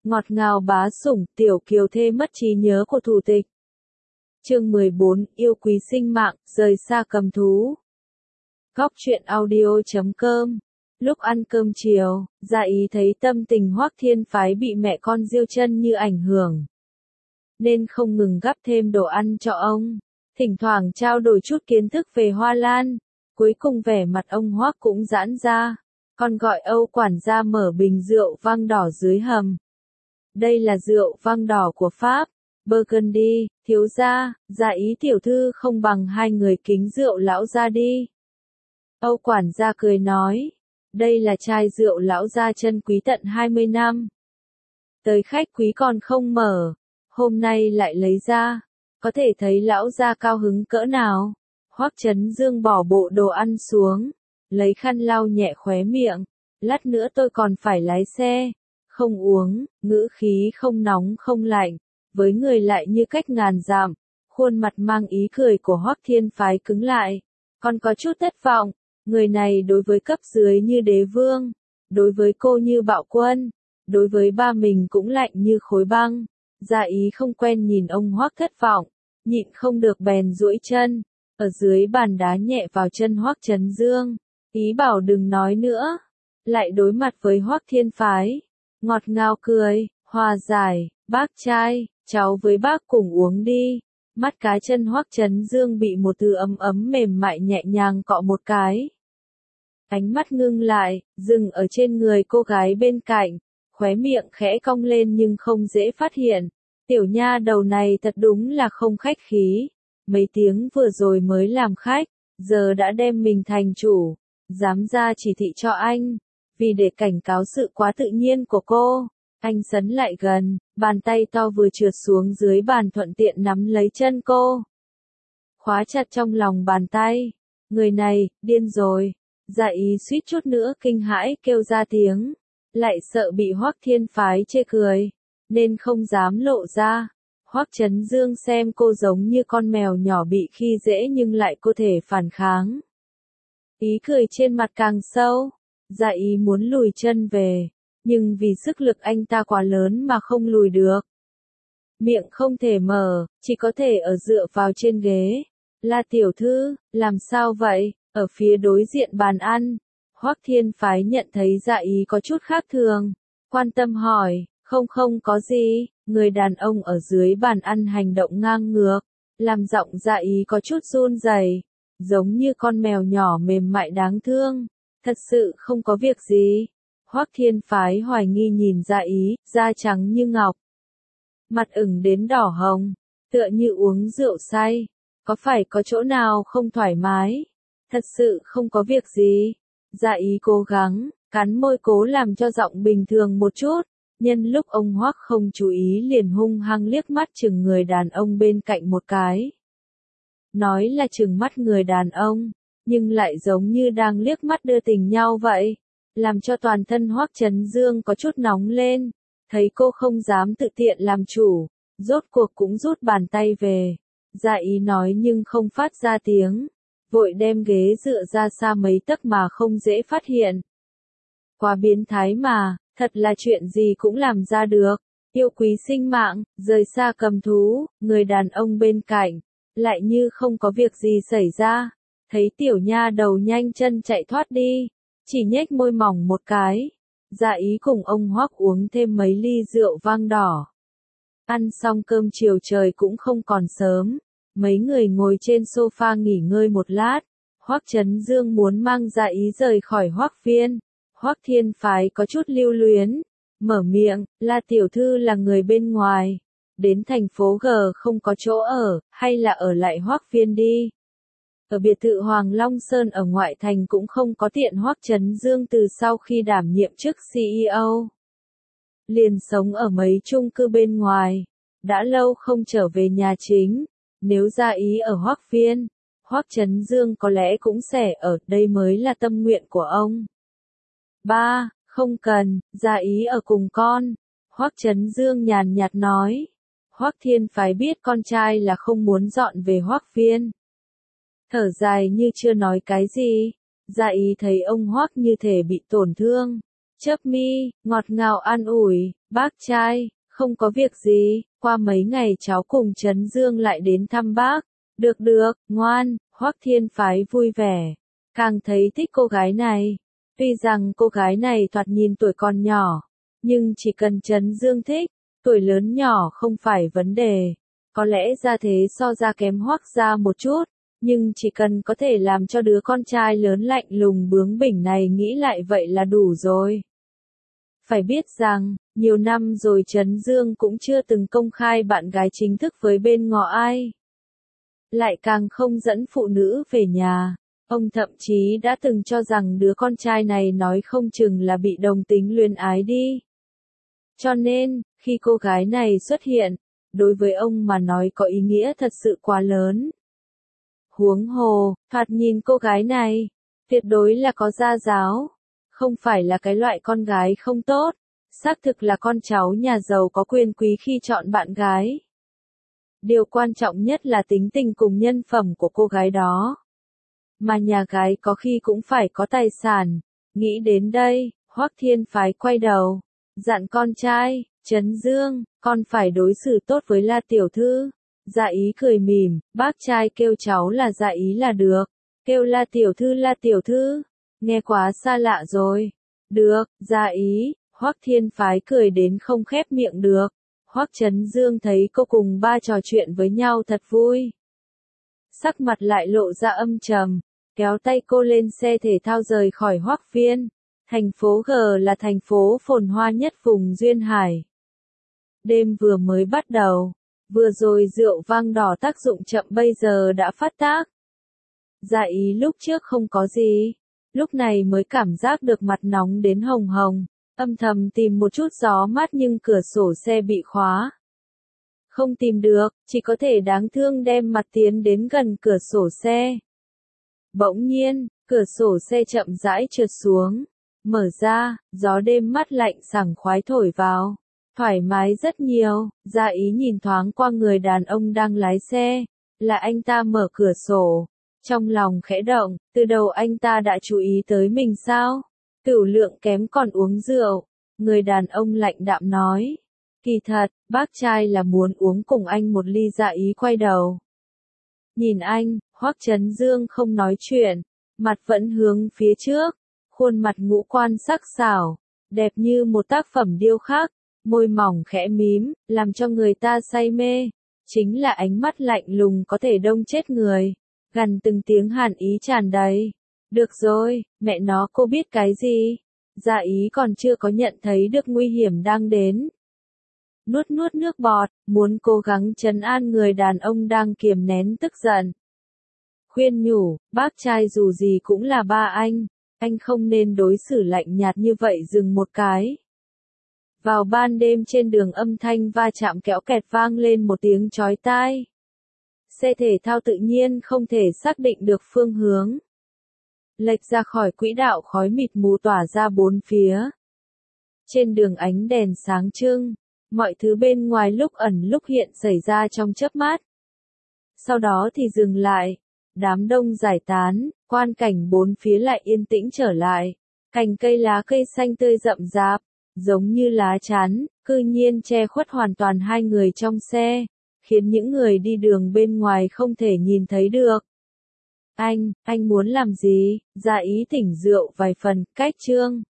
ngọt ngào bá sủng, tiểu kiều thê mất trí nhớ của thủ tịch. Chương 14, yêu quý sinh mạng, rời xa cầm thú. Góc truyện audio.com. Lúc ăn cơm chiều, Gia Ý thấy tâm tình Hoắc Thiên Phái bị mẹ con Diêu Chân Như ảnh hưởng, nên không ngừng gắp thêm đồ ăn cho ông, thỉnh thoảng trao đổi chút kiến thức về hoa lan. Cuối cùng vẻ mặt ông Hoắc cũng giãn ra, còn gọi Âu quản gia mở bình rượu vang đỏ dưới hầm. Đây là rượu vang đỏ của Pháp, Burgundy, thiếu gia, Gia Ý tiểu thư không bằng hai người kính rượu lão gia đi. Âu quản gia cười nói, đây là chai rượu lão gia chân quý tận 20 năm. Tới khách quý còn không mở, hôm nay lại lấy ra, có thể thấy lão gia cao hứng cỡ nào. Hoắc Chấn Dương bỏ bộ đồ ăn xuống, lấy khăn lau nhẹ khóe miệng, lát nữa tôi còn phải lái xe, không uống, ngữ khí không nóng không lạnh, với người lại như cách ngàn dặm. Khuôn mặt mang ý cười của Hoắc Thiên Phái cứng lại, còn có chút thất vọng, người này đối với cấp dưới như đế vương, đối với cô như bạo quân, đối với ba mình cũng lạnh như khối băng. Gia Ý không quen nhìn ông Hoắc thất vọng, nhịn không được bèn duỗi chân, ở dưới bàn đá nhẹ vào chân Hoắc Chấn Dương, ý bảo đừng nói nữa. Lại đối mặt với Hoắc Thiên Phái, ngọt ngào cười, hòa giải, bác trai, cháu với bác cùng uống đi. Mắt cá chân Hoắc Chấn Dương bị một thứ ấm ấm mềm mại nhẹ nhàng cọ một cái. Ánh mắt ngưng lại, dừng ở trên người cô gái bên cạnh, khóe miệng khẽ cong lên nhưng không dễ phát hiện. Tiểu nha đầu này thật đúng là không khách khí. Mấy tiếng vừa rồi mới làm khách, giờ đã đem mình thành chủ, dám ra chỉ thị cho anh. Vì để cảnh cáo sự quá tự nhiên của cô, anh sấn lại gần, bàn tay to vừa trượt xuống dưới bàn thuận tiện nắm lấy chân cô, khóa chặt trong lòng bàn tay. Người này, điên rồi. Gia Ý suýt chút nữa kinh hãi kêu ra tiếng, lại sợ bị Hoắc Thiên Phái chê cười, nên không dám lộ ra. Hoắc Chấn Dương xem cô giống như con mèo nhỏ bị khi dễ nhưng lại có thể phản kháng. Ý cười trên mặt càng sâu. Gia Ý muốn lùi chân về, nhưng vì sức lực anh ta quá lớn mà không lùi được. Miệng không thể mở, chỉ có thể ở dựa vào trên ghế. La tiểu thư, làm sao vậy? Ở phía đối diện bàn ăn, Hoắc Thiên Phái nhận thấy Gia Ý có chút khác thường, quan tâm hỏi, không có gì. Người đàn ông ở dưới bàn ăn hành động ngang ngược, làm giọng Gia Ý có chút run rẩy, giống như con mèo nhỏ mềm mại đáng thương. Thật sự không có việc gì. Hoắc Thiên Phái hoài nghi nhìn Gia Ý, da trắng như ngọc, mặt ửng đến đỏ hồng, tựa như uống rượu say. Có phải có chỗ nào không thoải mái? Thật sự không có việc gì. Gia Ý cố gắng, cắn môi cố làm cho giọng bình thường một chút. Nhân lúc ông Hoắc không chú ý liền hung hăng liếc mắt chừng người đàn ông bên cạnh một cái. Nói là chừng mắt người đàn ông, nhưng lại giống như đang liếc mắt đưa tình nhau vậy, làm cho toàn thân Hoắc Chấn Dương có chút nóng lên. Thấy cô không dám tự tiện làm chủ, rốt cuộc cũng rút bàn tay về. Gia Ý nói nhưng không phát ra tiếng, vội đem ghế dựa ra xa mấy tấc mà không dễ phát hiện. Quá biến thái mà, thật là chuyện gì cũng làm ra được. Yêu quý sinh mạng, rời xa cầm thú. Người đàn ông bên cạnh lại như không có việc gì xảy ra, thấy tiểu nha đầu nhanh chân chạy thoát đi, chỉ nhếch môi mỏng một cái. Gia Ý cùng ông Hoắc uống thêm mấy ly rượu vang đỏ. Ăn xong cơm chiều trời cũng không còn sớm, mấy người ngồi trên sofa nghỉ ngơi một lát. Hoắc Chấn Dương muốn mang Gia Ý rời khỏi Hoắc Viên. Hoắc Thiên Phái có chút lưu luyến, mở miệng, La tiểu thư là người bên ngoài, đến thành phố G không có chỗ ở, hay là ở lại Hoắc Viên đi. Ở biệt thự Hoàng Long Sơn ở ngoại thành cũng không có tiện. Hoắc Chấn Dương từ sau khi đảm nhiệm chức CEO, liền sống ở mấy chung cư bên ngoài, đã lâu không trở về nhà chính. Nếu Gia Ý ở Hoắc Viên, Hoắc Chấn Dương có lẽ cũng sẽ ở đây mới là tâm nguyện của ông. Ba, không cần, Gia Ý ở cùng con. Hoắc Chấn Dương nhàn nhạt nói. Hoắc Thiên Phái biết con trai là không muốn dọn về Hoắc Viên, thở dài như chưa nói cái gì. Gia Ý thấy ông Hoắc như thể bị tổn thương, chớp mi, ngọt ngào an ủi, bác trai, không có việc gì, qua mấy ngày cháu cùng Trấn Dương lại đến thăm bác. Được được, ngoan, Hoắc Thiên Phái vui vẻ, càng thấy thích cô gái này. Tuy rằng cô gái này thoạt nhìn tuổi còn nhỏ, nhưng chỉ cần Trấn Dương thích, tuổi lớn nhỏ không phải vấn đề. Có lẽ gia thế so ra kém Hoắc gia một chút, nhưng chỉ cần có thể làm cho đứa con trai lớn lạnh lùng bướng bỉnh này nghĩ lại vậy là đủ rồi. Phải biết rằng, nhiều năm rồi Trấn Dương cũng chưa từng công khai bạn gái chính thức với bên ngọ ai. Lại càng không dẫn phụ nữ về nhà. Ông thậm chí đã từng cho rằng đứa con trai này nói không chừng là bị đồng tính luyến ái đi. Cho nên, khi cô gái này xuất hiện, đối với ông mà nói có ý nghĩa thật sự quá lớn. Huống hồ, thoạt nhìn cô gái này, tuyệt đối là có gia giáo, không phải là cái loại con gái không tốt, xác thực là con cháu nhà giàu có quyền quý khi chọn bạn gái. Điều quan trọng nhất là tính tình cùng nhân phẩm của cô gái đó. Mà nhà gái có khi cũng phải có tài sản. Nghĩ đến đây, Hoắc Thiên Phái quay đầu, dặn con trai, Trấn Dương, con phải đối xử tốt với La tiểu thư. Dạ ý cười mỉm, bác trai kêu cháu là dạ ý là được, kêu La tiểu thư, nghe quá xa lạ rồi. Được, dạ ý, Hoắc Thiên Phái cười đến không khép miệng được. Hoắc Trấn Dương thấy cô cùng ba trò chuyện với nhau thật vui. Sắc mặt lại lộ ra âm trầm, kéo tay cô lên xe thể thao rời khỏi Hoắc Viên. Thành phố G là thành phố phồn hoa nhất vùng Duyên Hải. Đêm vừa mới bắt đầu, vừa rồi rượu vang đỏ tác dụng chậm bây giờ đã phát tác. Dạ ý lúc trước không có gì, lúc này mới cảm giác được mặt nóng đến hồng hồng, âm thầm tìm một chút gió mát nhưng cửa sổ xe bị khóa. Không tìm được, chỉ có thể đáng thương đem mặt tiến đến gần cửa sổ xe. Bỗng nhiên, cửa sổ xe chậm rãi trượt xuống, mở ra, gió đêm mát lạnh sảng khoái thổi vào, thoải mái rất nhiều. Dạ ý nhìn thoáng qua người đàn ông đang lái xe, là anh ta mở cửa sổ, trong lòng khẽ động, từ đầu anh ta đã chú ý tới mình sao? Tửu lượng kém còn uống rượu, người đàn ông lạnh đạm nói. Kỳ thật, bác trai là muốn uống cùng anh một ly. Dạ ý quay đầu. Nhìn anh, Hoắc Trấn Dương không nói chuyện, mặt vẫn hướng phía trước, khuôn mặt ngũ quan sắc sảo, đẹp như một tác phẩm điêu khắc, môi mỏng khẽ mím, làm cho người ta say mê. Chính là ánh mắt lạnh lùng có thể đông chết người, gần từng tiếng hàn ý tràn đầy. Được rồi, mẹ nó cô biết cái gì? Dạ ý còn chưa có nhận thấy được nguy hiểm đang đến. Nuốt nuốt nước bọt, muốn cố gắng trấn an người đàn ông đang kiềm nén tức giận. Khuyên nhủ, bác trai dù gì cũng là ba anh không nên đối xử lạnh nhạt như vậy. Dừng một cái. Vào ban đêm trên đường âm thanh va chạm kéo kẹt vang lên một tiếng chói tai. Xe thể thao tự nhiên không thể xác định được phương hướng. Lệch ra khỏi quỹ đạo, khói mịt mù tỏa ra bốn phía. Trên đường ánh đèn sáng trưng, mọi thứ bên ngoài lúc ẩn lúc hiện xảy ra trong chớp mắt. Sau đó thì dừng lại, đám đông giải tán, quan cảnh bốn phía lại yên tĩnh trở lại. Cành cây lá cây xanh tươi rậm rạp, giống như lá chắn, cư nhiên che khuất hoàn toàn hai người trong xe, khiến những người đi đường bên ngoài không thể nhìn thấy được. Anh muốn làm gì? Dạ ý tỉnh rượu vài phần, cách chương.